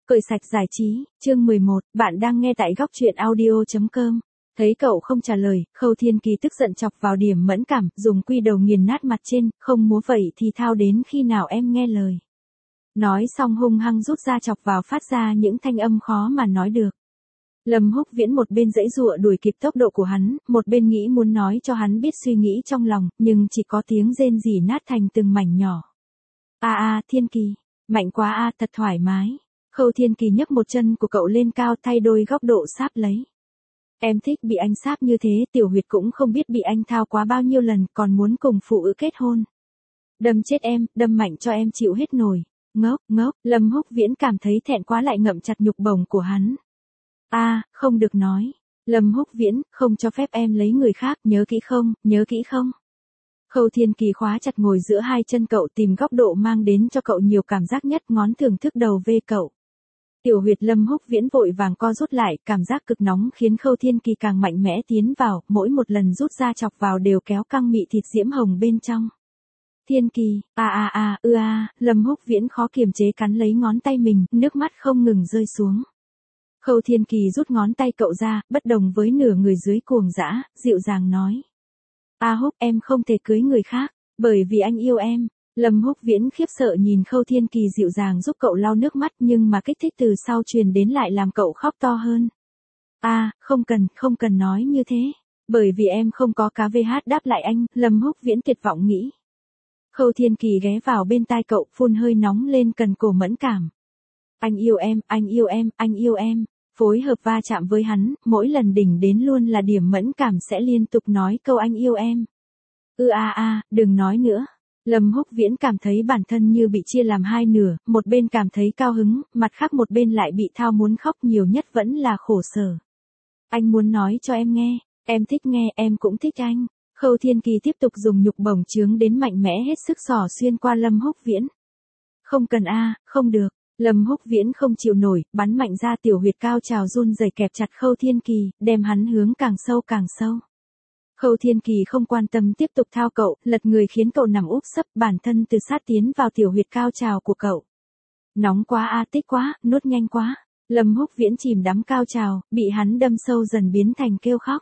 Cười sạch giải trí, chương 11, bạn đang nghe tại góc truyện audio.com. Thấy cậu không trả lời, Khâu Thiên Kỳ tức giận chọc vào điểm mẫn cảm, dùng quy đầu nghiền nát mặt trên, không múa vậy thì thao đến khi nào em nghe lời. Nói xong hung hăng rút ra chọc vào phát ra những thanh âm khó mà nói được. Lâm Húc Viễn một bên giãy giụa đuổi kịp tốc độ của hắn, một bên nghĩ muốn nói cho hắn biết suy nghĩ trong lòng, nhưng chỉ có tiếng rên rỉ nát thành từng mảnh nhỏ. Thiên Kỳ, mạnh quá thật thoải mái. Khâu Thiên Kỳ nhấc một chân của cậu lên cao thay đôi góc độ sáp lấy. Em thích bị anh sáp như thế, Tiểu Huyệt cũng không biết bị anh thao quá bao nhiêu lần, còn muốn cùng phụ nữ kết hôn. Đâm chết em, đâm mạnh cho em chịu hết nổi. Ngốc, Lâm Húc Viễn cảm thấy thẹn quá lại ngậm chặt nhục bổng của hắn. Không được nói. Lâm Húc Viễn, không cho phép em lấy người khác, nhớ kỹ không? Khâu Thiên Kỳ khóa chặt ngồi giữa hai chân cậu, tìm góc độ mang đến cho cậu nhiều cảm giác nhất, ngón thưởng thức đầu về cậu. Tiểu huyệt Lâm Húc Viễn vội vàng co rút lại, cảm giác cực nóng khiến Khâu Thiên Kỳ càng mạnh mẽ tiến vào, mỗi một lần rút ra chọc vào đều kéo căng mị thịt diễm hồng bên trong. Thiên Kỳ, Lâm Húc Viễn khó kiềm chế cắn lấy ngón tay mình, nước mắt không ngừng rơi xuống. Khâu Thiên Kỳ rút ngón tay cậu ra, bất đồng với nửa người dưới cuồng dã, dịu dàng nói. Húc, em không thể cưới người khác, bởi vì anh yêu em. Lâm Húc Viễn khiếp sợ nhìn Khâu Thiên Kỳ dịu dàng giúp cậu lau nước mắt, nhưng mà kích thích từ sau truyền đến lại làm cậu khóc to hơn. Không cần nói như thế, bởi vì em không có cá VH đáp lại anh, Lâm Húc Viễn tuyệt vọng nghĩ. Khâu Thiên Kỳ ghé vào bên tai cậu, phun hơi nóng lên cần cổ mẫn cảm. Anh yêu em. Phối hợp va chạm với hắn, mỗi lần đỉnh đến luôn là điểm mẫn cảm sẽ liên tục nói câu anh yêu em. Đừng nói nữa. Lâm Húc Viễn cảm thấy bản thân như bị chia làm hai nửa, một bên cảm thấy cao hứng, mặt khác một bên lại bị thao muốn khóc, nhiều nhất vẫn là khổ sở. Anh muốn nói cho em nghe, em thích nghe, em cũng thích anh. Khâu Thiên Kỳ tiếp tục dùng nhục bổng chướng đến mạnh mẽ hết sức xỏ xuyên qua Lâm Húc Viễn. Không cần không được. Lâm Húc Viễn không chịu nổi, bắn mạnh ra, tiểu huyệt cao trào run rẩy kẹp chặt Khâu Thiên Kỳ, đem hắn hướng càng sâu. Khâu Thiên Kỳ không quan tâm tiếp tục thao cậu, lật người khiến cậu nằm úp sấp, bản thân từ sát tiến vào tiểu huyệt cao trào của cậu. Nóng quá tích quá, nuốt nhanh quá. Lâm Húc Viễn chìm đắm cao trào, bị hắn đâm sâu dần biến thành kêu khóc.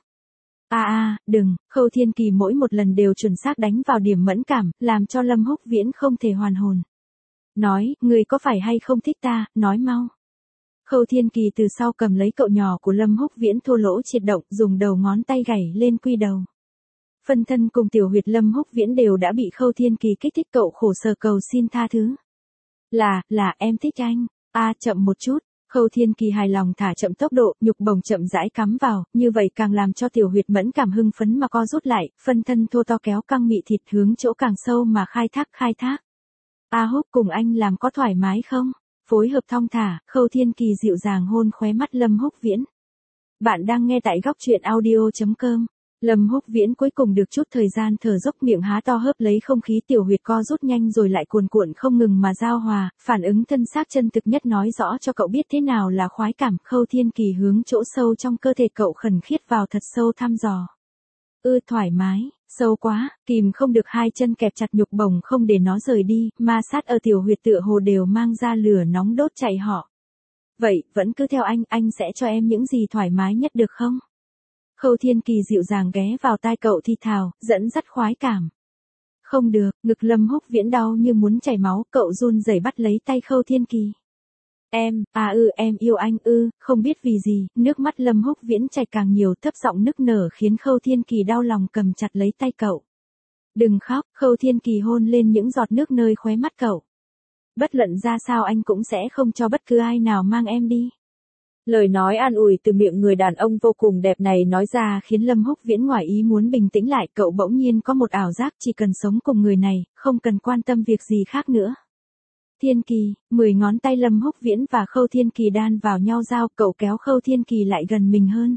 Đừng, Khâu Thiên Kỳ mỗi một lần đều chuẩn xác đánh vào điểm mẫn cảm, làm cho Lâm Húc Viễn không thể hoàn hồn. Nói, người có phải hay không thích ta, nói mau. Khâu Thiên Kỳ từ sau cầm lấy cậu nhỏ của Lâm Húc Viễn thô lỗ triệt động, dùng đầu ngón tay gảy lên quy đầu. Phân thân cùng tiểu huyệt Lâm Húc Viễn đều đã bị Khâu Thiên Kỳ kích thích, cậu khổ sở cầu xin tha thứ. Là em thích anh. Chậm một chút. Khâu Thiên Kỳ hài lòng thả chậm tốc độ, nhục bổng chậm rãi cắm vào, như vậy càng làm cho tiểu huyệt mẫn cảm hưng phấn mà co rút lại, phân thân thô to kéo căng mị thịt hướng chỗ càng sâu mà khai thác. Húc, cùng anh làm có thoải mái không? Phối hợp thong thả, Khâu Thiên Kỳ dịu dàng hôn khóe mắt Lâm Húc Viễn. Bạn đang nghe tại góc truyện audio.com. Lâm Húc Viễn cuối cùng được chút thời gian thở dốc, miệng há to hớp lấy không khí, tiểu huyệt co rút nhanh rồi lại cuồn cuộn không ngừng mà giao hòa, phản ứng thân xác chân thực nhất nói rõ cho cậu biết thế nào là khoái cảm. Khâu Thiên Kỳ hướng chỗ sâu trong cơ thể cậu khẩn khiết vào thật sâu thăm dò. Thoải mái, sâu quá, kìm không được, hai chân kẹp chặt nhục bổng không để nó rời đi, ma sát ở tiểu huyệt tựa hồ đều mang ra lửa nóng đốt chạy họ. Vậy, vẫn cứ theo anh sẽ cho em những gì thoải mái nhất được không? Khâu Thiên Kỳ dịu dàng ghé vào tai cậu thì thào, dẫn dắt khoái cảm. Không được, ngực Lâm Húc Viễn đau như muốn chảy máu, cậu run rẩy bắt lấy tay Khâu Thiên Kỳ. Em yêu anh không biết vì gì, nước mắt Lâm Húc Viễn chảy càng nhiều, thấp giọng nức nở khiến Khâu Thiên Kỳ đau lòng cầm chặt lấy tay cậu. Đừng khóc, Khâu Thiên Kỳ hôn lên những giọt nước nơi khóe mắt cậu. Bất luận ra sao anh cũng sẽ không cho bất cứ ai nào mang em đi. Lời nói an ủi từ miệng người đàn ông vô cùng đẹp này nói ra khiến Lâm Húc Viễn ngoài ý muốn bình tĩnh lại, cậu bỗng nhiên có một ảo giác chỉ cần sống cùng người này, không cần quan tâm việc gì khác nữa. Thiên Kỳ, 10 ngón tay Lâm Húc Viễn và Khâu Thiên Kỳ đan vào nhau giao, cậu kéo Khâu Thiên Kỳ lại gần mình hơn.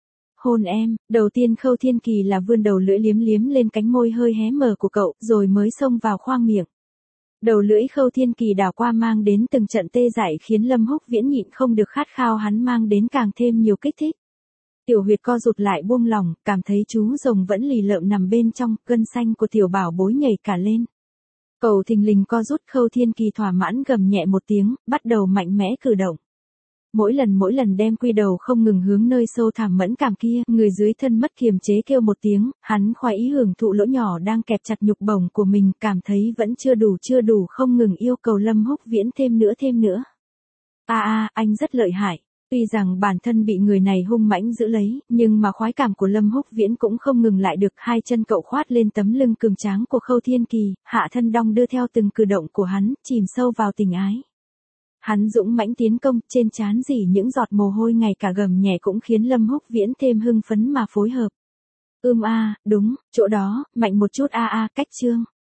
Hôn em, đầu tiên Khâu Thiên Kỳ là vươn đầu lưỡi liếm lên cánh môi hơi hé mở của cậu, rồi mới xông vào khoang miệng. Đầu lưỡi Khâu Thiên Kỳ đảo qua mang đến từng trận tê dại khiến Lâm Húc Viễn nhịn không được khát khao, hắn mang đến càng thêm nhiều kích thích. Tiểu huyệt co rụt lại buông lỏng, cảm thấy chú rồng vẫn lì lợm nằm bên trong, gân xanh của tiểu bảo bối nhảy cả lên. Cầu thình lình co rút, Khâu Thiên Kỳ thỏa mãn gầm nhẹ một tiếng, bắt đầu mạnh mẽ cử động. mỗi lần đem quy đầu không ngừng hướng nơi sâu thẳm mẫn cảm kia, người dưới thân mất kiềm chế kêu một tiếng, hắn khoái ý hưởng thụ lỗ nhỏ đang kẹp chặt nhục bổng của mình, cảm thấy vẫn chưa đủ không ngừng yêu cầu Lâm Húc Viễn thêm nữa. Anh rất lợi hại. Tuy rằng bản thân bị người này hung mãnh giữ lấy, nhưng mà khoái cảm của Lâm Húc Viễn cũng không ngừng lại được, hai chân cậu khoát lên tấm lưng cường tráng của Khâu Thiên Kỳ, hạ thân đong đưa theo từng cử động của hắn, chìm sâu vào tình ái. Hắn dũng mãnh tiến công, trên trán rỉ những giọt mồ hôi ngày cả gầm nhẹ cũng khiến Lâm Húc Viễn thêm hưng phấn mà phối hợp. Đúng, chỗ đó, mạnh một chút cách chương.